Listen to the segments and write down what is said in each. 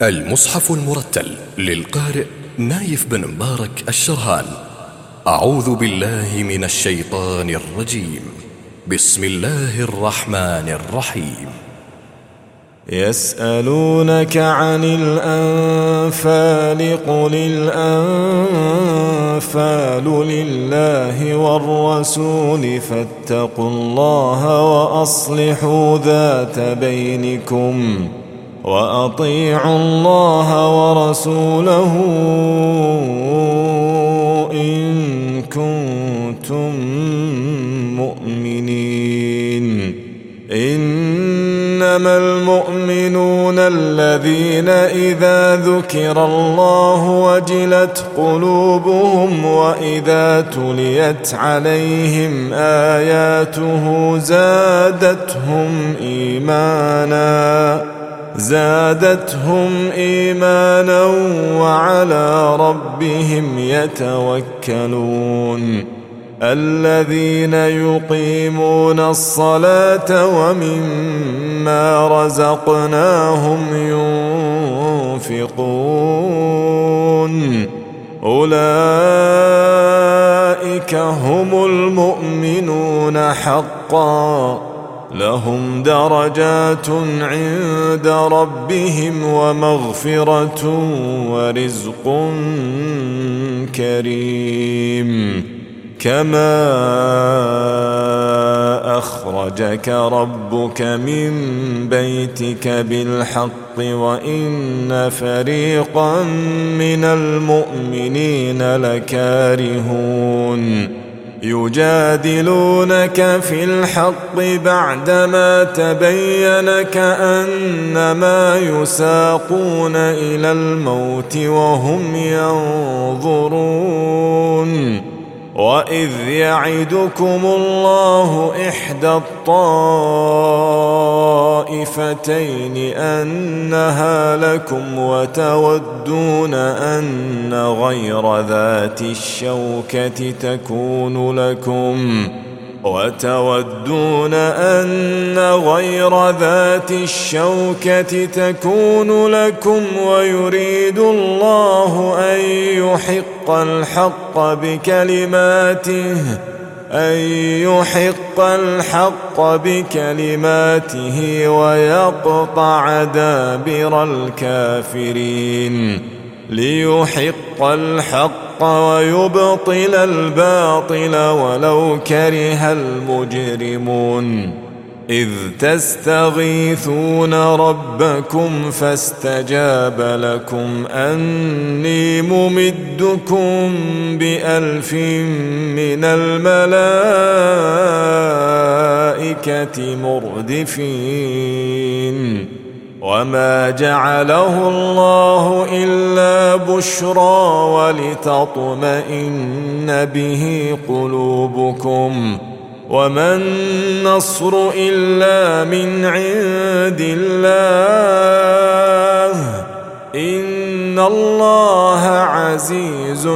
المصحف المرتل للقارئ نايف بن مبارك الشرهان. أعوذ بالله من الشيطان الرجيم. بسم الله الرحمن الرحيم. يسألونك عن الأنفال قل الأنفال لله والرسول فاتقوا الله وأصلحوا ذات بينكم وأطيعوا الله ورسوله إن كنتم مؤمنين. إنما المؤمنون الذين إذا ذكر الله وجلت قلوبهم وإذا تليت عليهم آياته زادتهم إيمانا وعلى ربهم يتوكلون. الذين يقيمون الصلاة ومما رزقناهم ينفقون أولئك هم المؤمنون حقا لهم درجات عند ربهم ومغفرة ورزق كريم. كما أخرجك ربك من بيتك بالحق وإن فريقا من المؤمنين لكارهون. يجادلونك في الحق بعدما تبين كأنما يساقون إلى الموت وهم ينظرون. وإذ يعدكم الله إحدى الطائفتين أنها لكم وتودون أن غير ذات الشوكة تكون لكم ويريد الله أن يحق الحق بكلماته ويقطع دابر الكافرين. ليحق الحق ويبطل الباطل ولو كره المجرمون. إذ تستغيثون ربكم فاستجاب لكم أني ممدكم ب1000 من الملائكة مردفين. وما جعله الله إلا بشرى ولتطمئن به قلوبكم وما النصر إلا من عند الله إن الله عزيز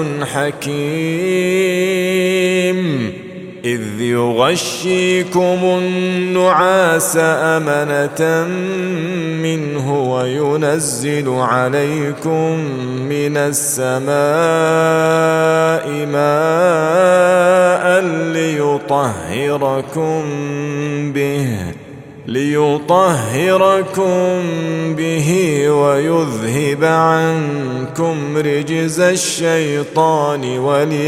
حكيم. إذ يغشيكم النعاس أمنة منه وينزل عليكم من السماء ماء ليطهركم به ويذهب عنكم رجز الشيطان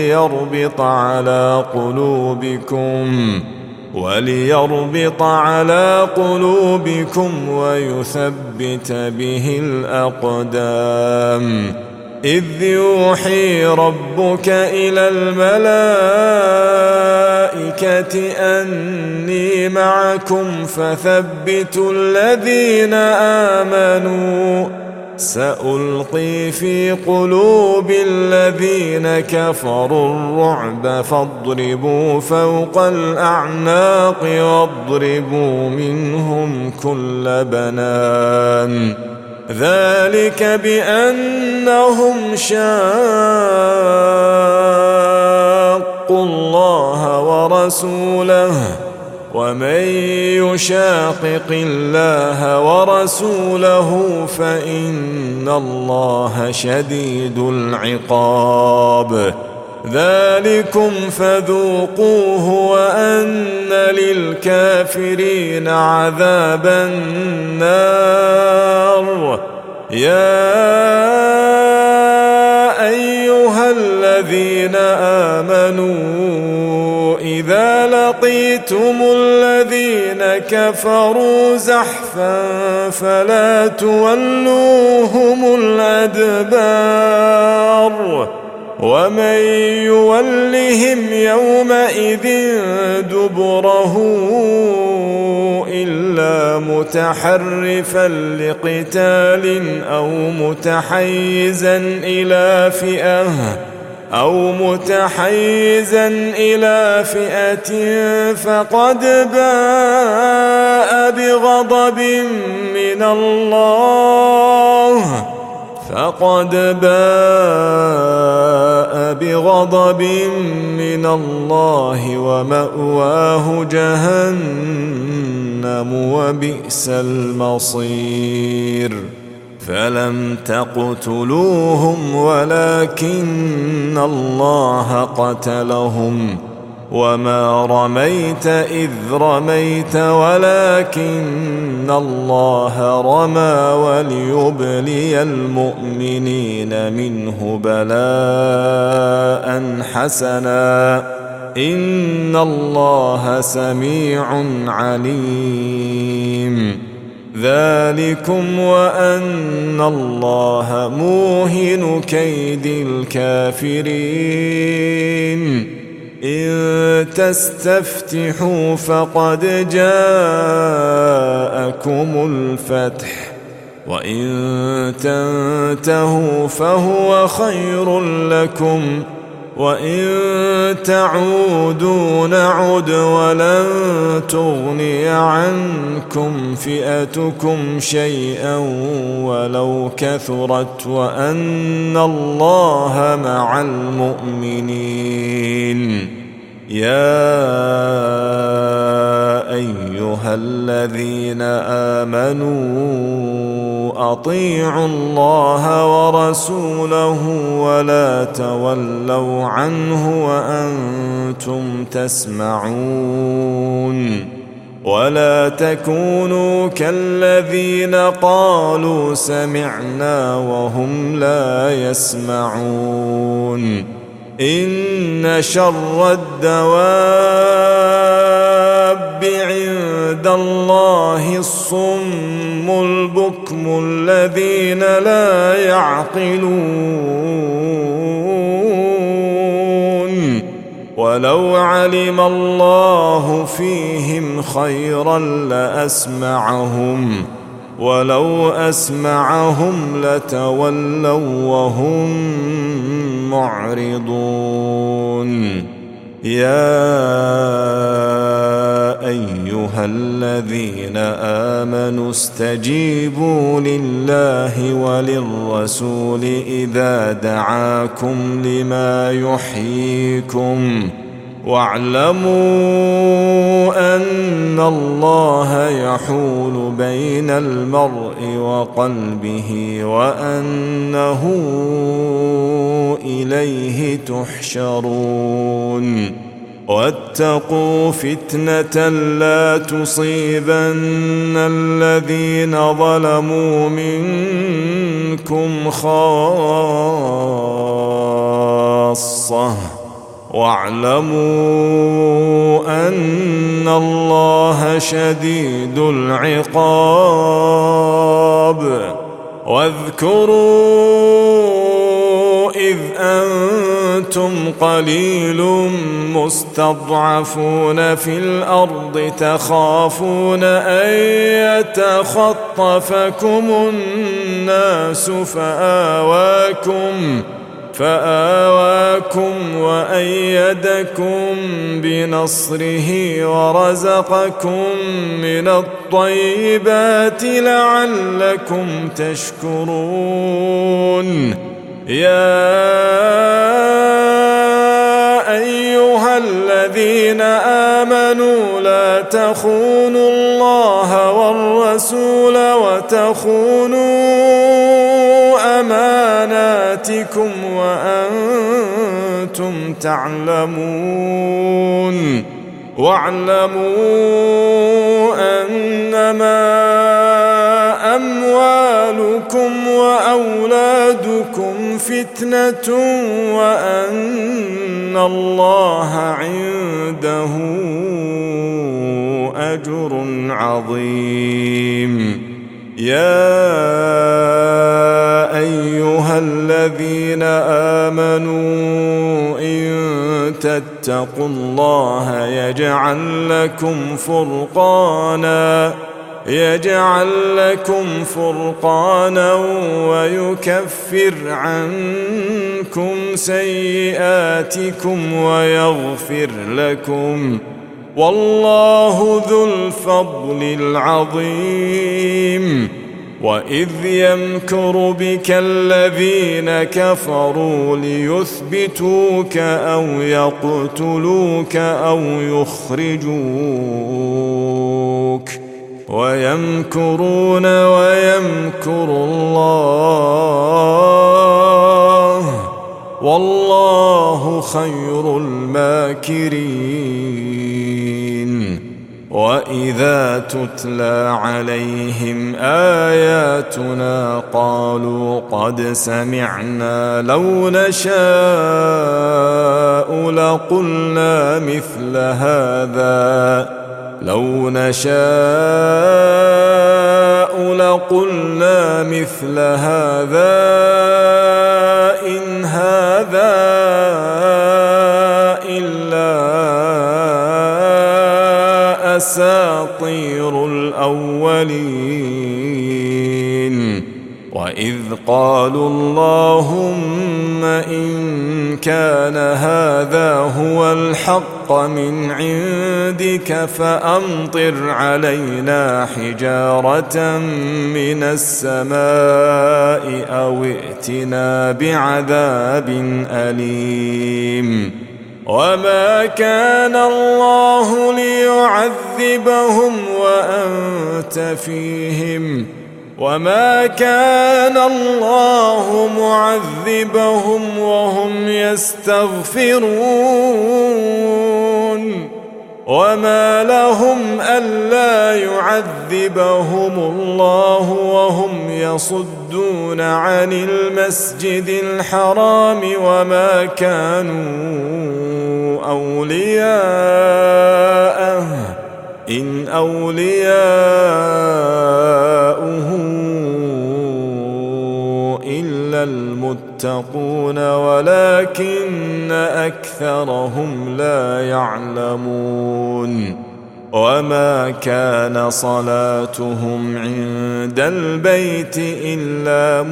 وليربط على قلوبكم ويثبت به الأقدام. إذ يوحي ربك إلى الملائكة أني معكم فثبتوا الذين آمنوا سألقي في قلوب الذين كفروا الرعب فاضربوا فوق الأعناق واضربوا منهم كل بنان. ذلك بأنهم شاقوا الله ورسوله ومن يشاقق الله ورسوله فإن الله شديد العقاب. ذلكم فذوقوه وأن للكافرين عذاب النار. يا أيها الذين آمنوا إذا لقيتم الذين كفروا زحفا فلا تولوهم الأدبار ومن يولهم يومئذ دبره إلا متحرفا لقتال أو متحيزا إلى فئة فقد باء بغضب من الله ومأواه جهنم وبئس المصير. فلم تقتلوهم ولكن الله قتلهم وما رميت إذ رميت ولكن الله رمى وليبلي المؤمنين منه بلاء حسنا إن الله سميع عليم. ذلكم وأن الله موهن كيد الكافرين. إن تستفتحوا فقد جاءكم الفتح وإن تنتهوا فهو خير لكم وإن تعودوا نعد ولن تغني عنكم فئتكم شيئا ولو كثرت وأن الله مع المؤمنين. يا أيها الذين آمنوا أطيعوا الله ورسوله ولا تولوا عنه وأنتم تسمعون. ولا تكونوا كالذين قالوا سمعنا وهم لا يسمعون. إن شر الدواب عند الله الصم البكم الذين لا يعقلون. ولو علم الله فيهم خيرا لأسمعهم ولو أسمعهم لتولوا وهم معرضون. يا أيها الذين آمنوا استجيبوا لله وللرسول إذا دعاكم لما يحييكم واعلموا أن الله يحول بين المرء وقلبه وأنه إليه تحشرون. واتقوا فتنة لا تصيبن الذين ظلموا منكم خاصة واعلموا أن الله شديد العقاب. واذكروا إذ أنتم قليل مستضعفون في الأرض تخافون أن يتخطفكم الناس فآواكم وأيدكم بنصره ورزقكم من الطيبات لعلكم تشكرون. يا أيها الذين آمنوا لا تخونوا الله والرسول وتخونوا أماناتكم وأنتم تعلمون واعلموا أنما أموالكم وأولادكم فتنة وأن الله عنده أجر عظيم. يا أيها الذين آمنوا إن تتقوا الله يجعل لكم فرقانا ويكفر عنكم سيئاتكم ويغفر لكم، والله ذو الفضل العظيم. وإذ يمكر بك الذين كفروا ليثبتوك أو يقتلوك أو يخرجوك ويمكرون ويمكر الله والله خير الماكرين. وإذا تتلى عليهم آياتنا قالوا قد سمعنا لو نشاء لقلنا مثل هذا إن هذا إلا أساطير الأولين. وإذ قالوا اللهم إن كان هذا هو الحق من عندك فأمطر علينا حجارة من السماء أو ائتنا بعذاب أليم. وما كان الله ليعذبهم وأنت فيهم وما كان الله معذبهم وهم يستغفرون. وما لهم ألا يعذبهم الله وهم يصدون عن المسجد الحرام وما كانوا أولياءه إن أولياؤه إلا المتقون ولكن أكثرهم لا يعلمون. وما كان صلاتهم عند البيت إلا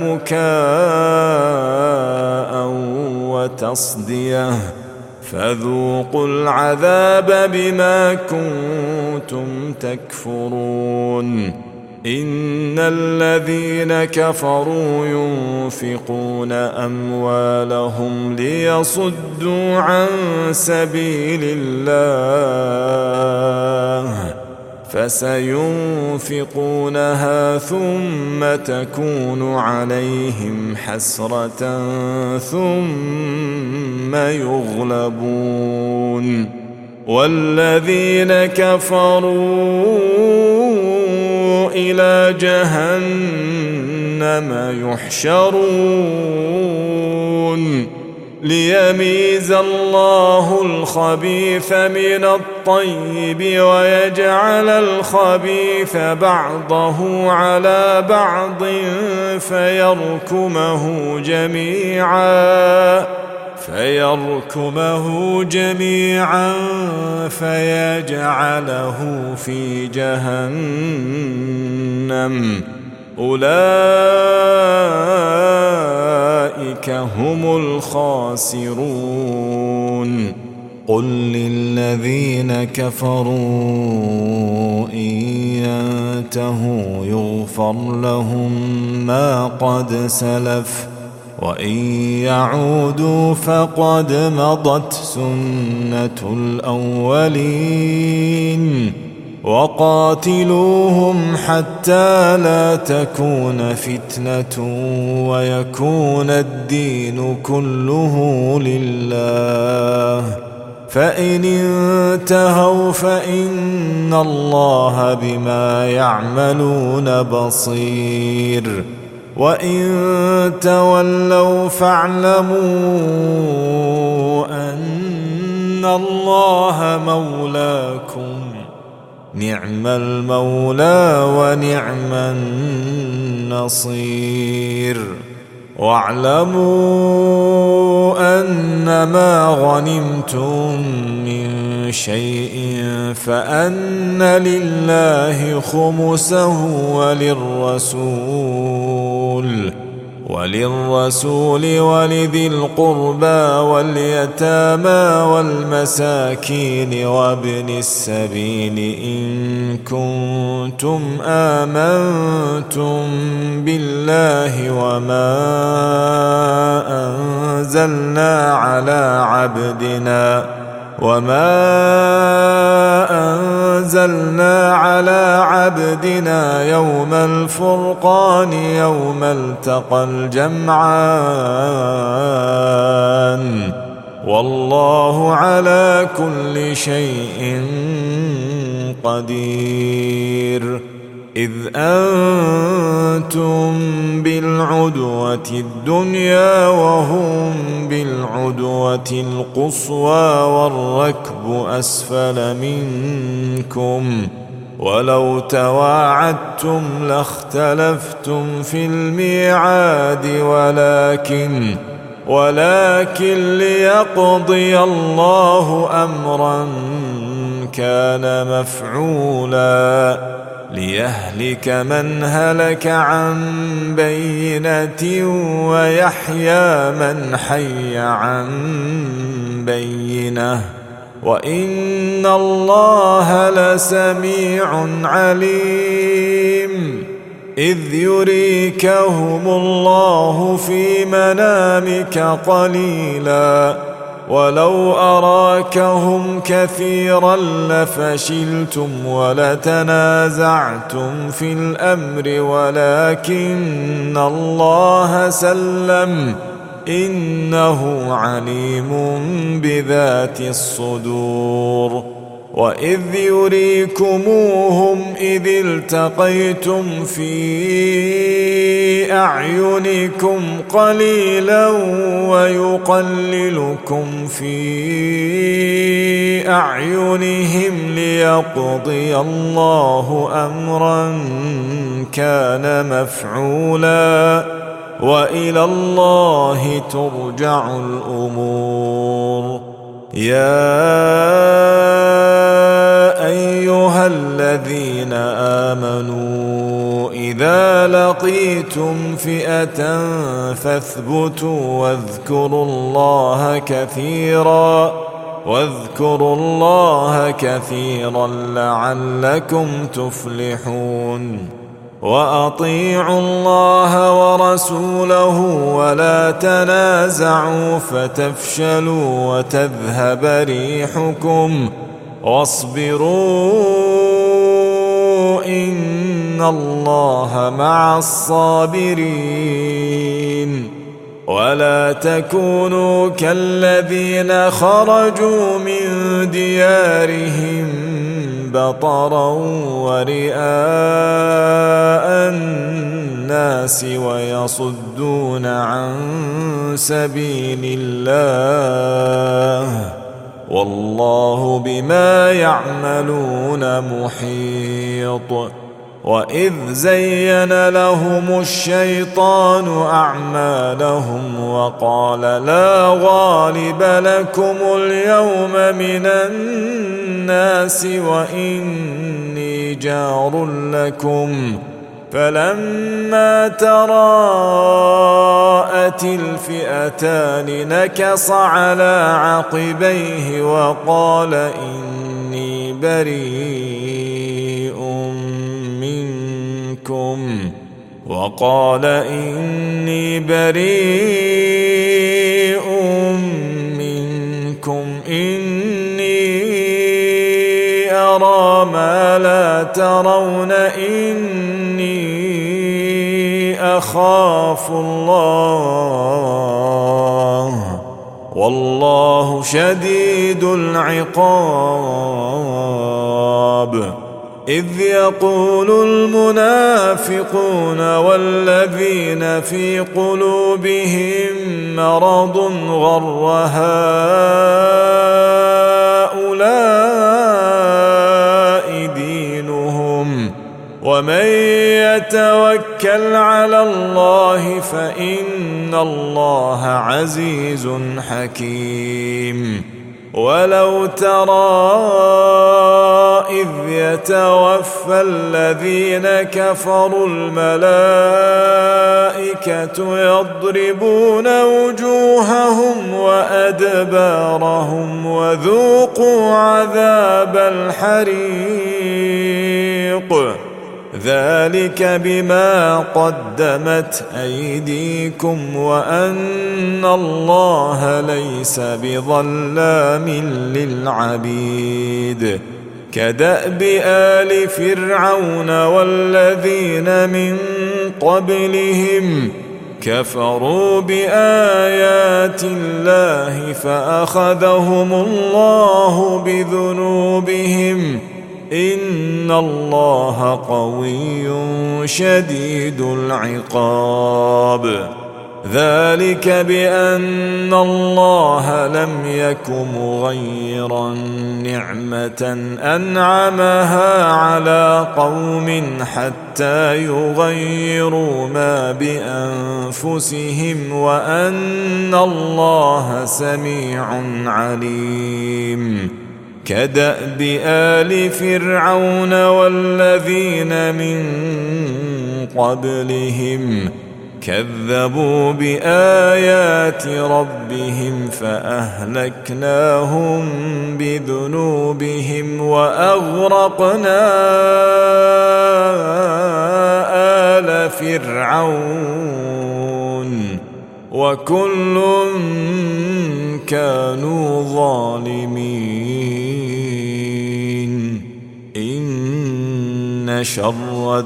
مكاء وتصدية فذوقوا العذاب بما كنتم تكفرون. إن الذين كفروا ينفقون أموالهم ليصدوا عن سبيل الله فسينفقونها ثم تكون عليهم حسرة ثم يغلبون. والذين كفروا إلى جهنم يحشرون ليميز الله الخبيث من الطيب ويجعل الخبيث بعضه على بعض فيركمه جميعا فيجعله في جهنم أولئك هم الخاسرون. قل للذين كفروا إن ينتهوا يغفر لهم ما قد سلف وإن يعودوا فقد مضت سنة الأولين وقاتلوهم حتى لا تكون فتنة ويكون الدين كله لله، فإن انتهوا فإن الله بما يعملون بصير، وإن تولوا فاعلموا أن الله مولاكم، نعم المولى ونعم النصير. واعلموا أنما غنمتم من شيء فأن لله خمسه وللرسول ولذي القربى واليتامى والمساكين وابن السبيل إن كنتم آمنتم بالله وما أنزلنا على عبدنا يوم الفرقان يوم التقى الجمعان، والله على كل شيء قدير. إذ أنتم بالعدوة الدنيا وهم بالعدوة القصوى والركب أسفل منكم، ولو تواعدتم لاختلفتم في الميعاد ولكن ليقضي الله أمرا كان مفعولا ليهلك من هلك عن بينة ويحيى من حي عن بينة، وإن الله لسميع عليم. إذ يريكهم الله في منامك قليلا ولو أراكهم كثيرا لفشلتم ولتنازعتم في الأمر ولكن الله سلم إنه عليم بذات الصدور. وإذ يريكموهم إذ التقيتم في أعينكم قليلا ويقللكم في أعينهم ليقضي الله أمرا كان مفعولا وإلى الله ترجع الأمور. يا أيها الذين آمنوا إذا لقيتم فئة فاثبتوا واذكروا الله كثيرا لعلكم تفلحون. وأطيعوا الله ورسوله ولا تنازعوا فتفشلوا وتذهب ريحكم واصبروا إن الله مع الصابرين. ولا تكونوا كالذين خرجوا من ديارهم بطرا ورئاء الناس ويصدون عن سبيل الله والله بما يعملون محيط. وإذ زين لهم الشيطان أعمالهم وقال لا غالب لكم اليوم من الناس وإني جار لكم، فلما تراءت الفئتان نكص على عقبيه وقال إني بريء منكم إني أرى ما لا أولا ترون إني أخاف الله والله شديد العقاب. إذ يقول المنافقون والذين في قلوبهم مرض غر هؤلاء دينهم ومن يتوكل على الله فإن الله عزيز حكيم. ولو ترى إذ يتوفى الذين كفروا الملائكة يضربون وجوههم وأدبارهم وذوقوا عذاب الحريق ذلك بما قدمت أيديكم وأن الله ليس بظلام للعبيد. كدأب آل فرعون والذين من قبلهم كفروا بآيات الله فأخذهم الله بذنوبهم إن الله قوي شديد العقاب. ذلك بأن الله لم يك مغيرا نعمة أنعمها على قوم حتى يغيروا ما بأنفسهم وأن الله سميع عليم. كدأب آل فرعون والذين من قبلهم كذبوا بآيات ربهم فأهلكناهم بذنوبهم وأغرقنا آل فرعون وكل كانوا ظالمين. إن شر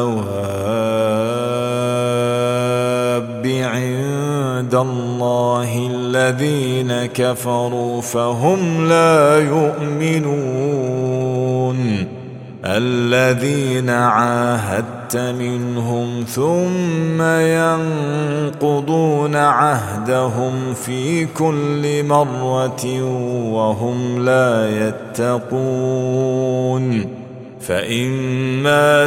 الدواب عند الله الذين كفروا فهم لا يؤمنون. الذين عاهدت منهم ثم ينقضون عهدهم في كل مرة وهم لا يتقون. فإما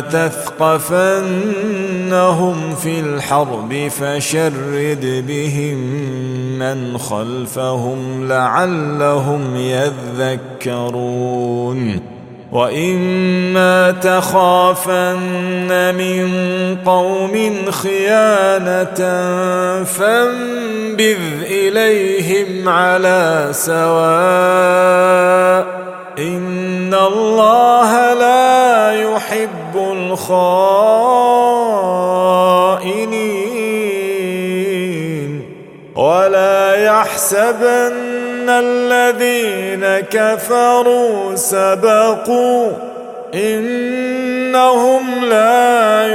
تثقفنهم في الحرب فشرد بهم من خلفهم لعلهم يذكرون. وإما تخافن من قوم خيانة فانبذ إليهم على سواء إن الله لا يحب الخائنين. ولا يحسبن الذين كفروا سبقوا إنهم لا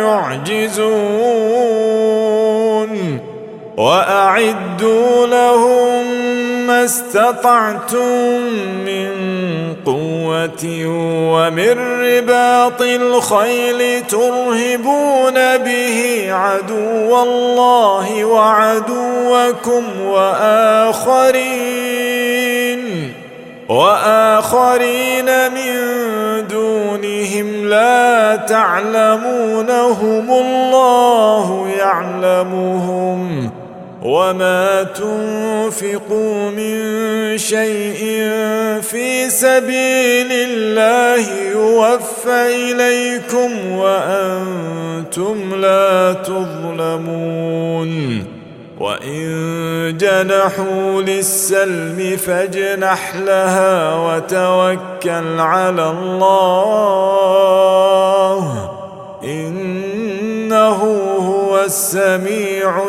يعجزون. وأعدوا لهم ما استطعتم من قوة ومن رباط الخيل ترهبون به عدو الله وعدوكم وآخرين من دونهم لا تعلمونهم الله يعلمهم. وما تنفقوا من شيء في سبيل الله يوفى إليكم وأنتم لا تظلمون. وإن جنحوا للسلم فاجنح لها وتوكل على الله إنه هو السميع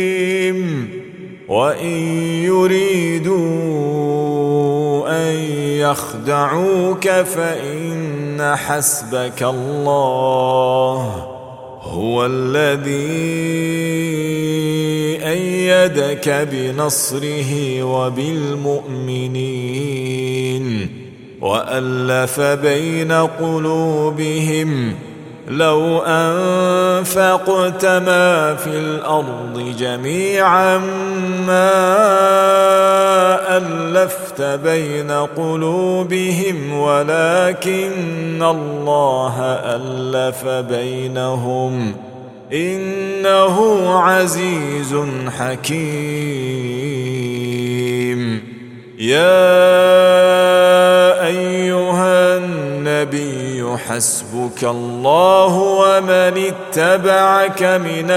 العليم. وإن يريدوا أن يخدعوك فإن حسبك الله هو الذي أيدك بنصره وبالمؤمنين وألف بين قلوبهم لو أنفقت ما في الأرض جميعا ما ألفت بين قلوبهم ولكن الله ألف بينهم إنه عزيز حكيم. يا أيها النبي حسبك الله ومن اتبعك من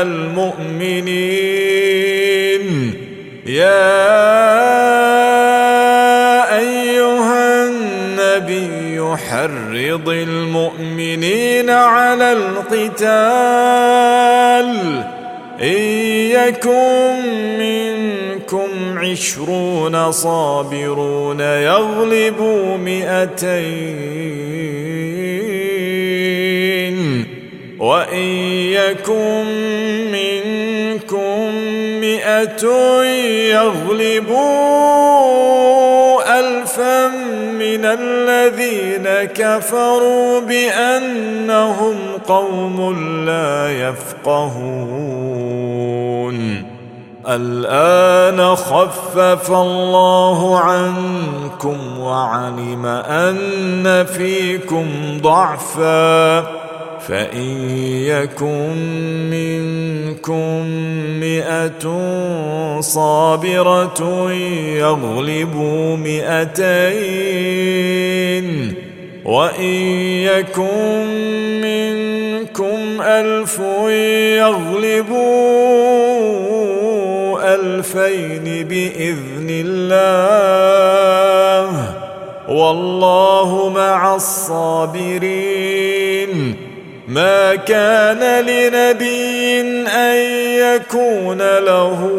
المؤمنين. يا أيها النبي حرض المؤمنين على القتال إن يكن منكم 20 صابرون يغلبوا 200 وإن يكن منكم 100 يغلبوا 1000 من الذين كفروا بأنهم قوم لا يفقهون. الآن خفف الله عنكم وعلم أن فيكم ضعفا فإن يكن منكم 100 صابرة يغلبوا 200 وإن يكن منكم 1000 يغلبوا 2000 بإذن الله والله مع الصابرين. ما كان لنبي أن يكون له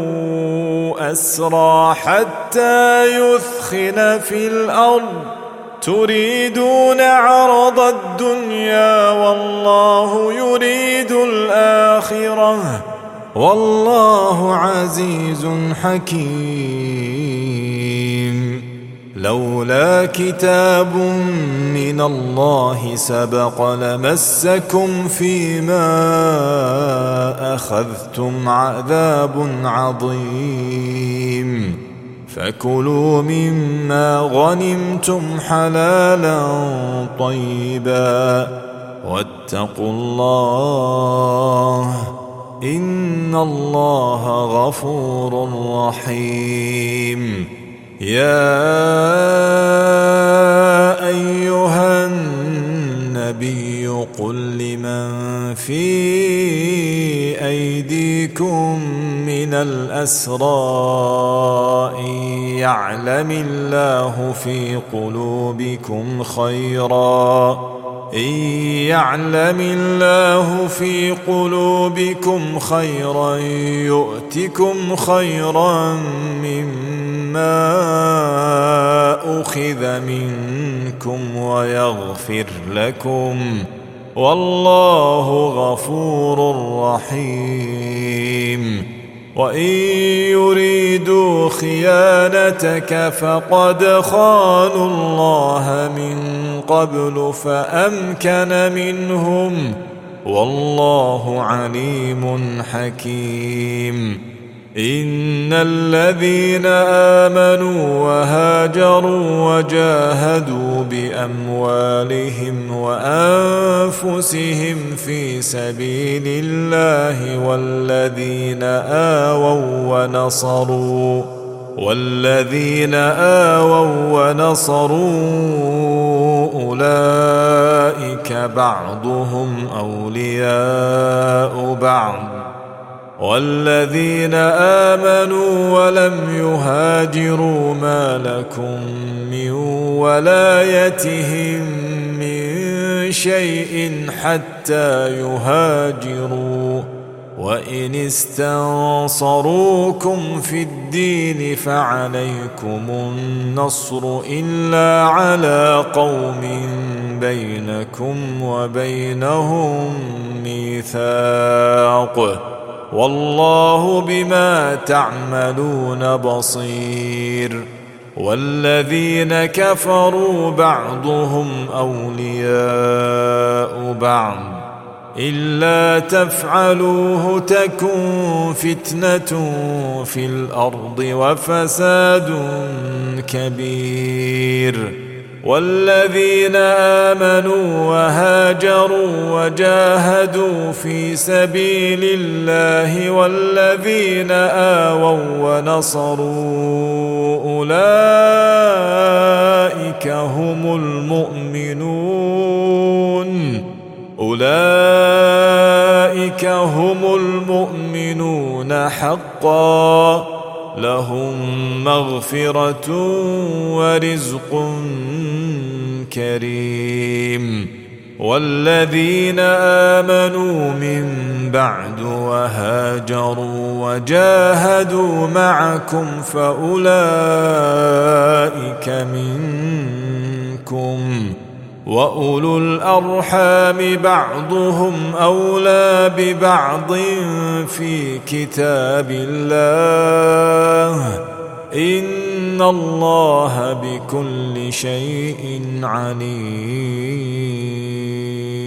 أسرى حتى يثخن في الأرض تريدون عرض الدنيا والله يريد الآخرة والله عزيز حكيم. لولا كتاب من الله سبق لمسكم فيما أخذتم عذاب عظيم فكلوا مما غنمتم حلالا طيبا واتقوا الله إن الله غفور رحيم. يا أيها النبي قل لمن في أيديكم من الأسرى إن يعلم الله في قلوبكم خيرا يؤتكم خيرا مما أخذ منكم ويغفر لكم والله غفور رحيم. وإن يريدوا خيانتك فقد خانوا الله من قبل فأمكن منهم والله عليم حكيم. إن الذين آمنوا وهاجروا وجاهدوا بأموالهم وأنفسهم في سبيل الله والذين آووا ونصروا أولئك بعضهم أولياء بعض والذين آمنوا ولم يهاجروا ما لكم من ولايتهم من شيء حتى يهاجروا وإن استنصروكم في الدين فعليكم النصر إلا على قوم بينكم وبينهم ميثاق والله بما تعملون بصير والذين كفروا بعضهم أولياء بعض إلا تفعلوه تكن فتنة في الأرض وفساد كبير والذين آمنوا وهاجروا وجاهدوا في سبيل الله والذين آووا ونصروا أولئك هم المؤمنون حقا لهم مغفرة ورزق كريم والذين آمنوا من بعد وهاجروا وجاهدوا معكم فأولئك منكم وأولو الأرحام بعضهم أولى ببعض في كتاب الله إن الله بكل شيء عليم.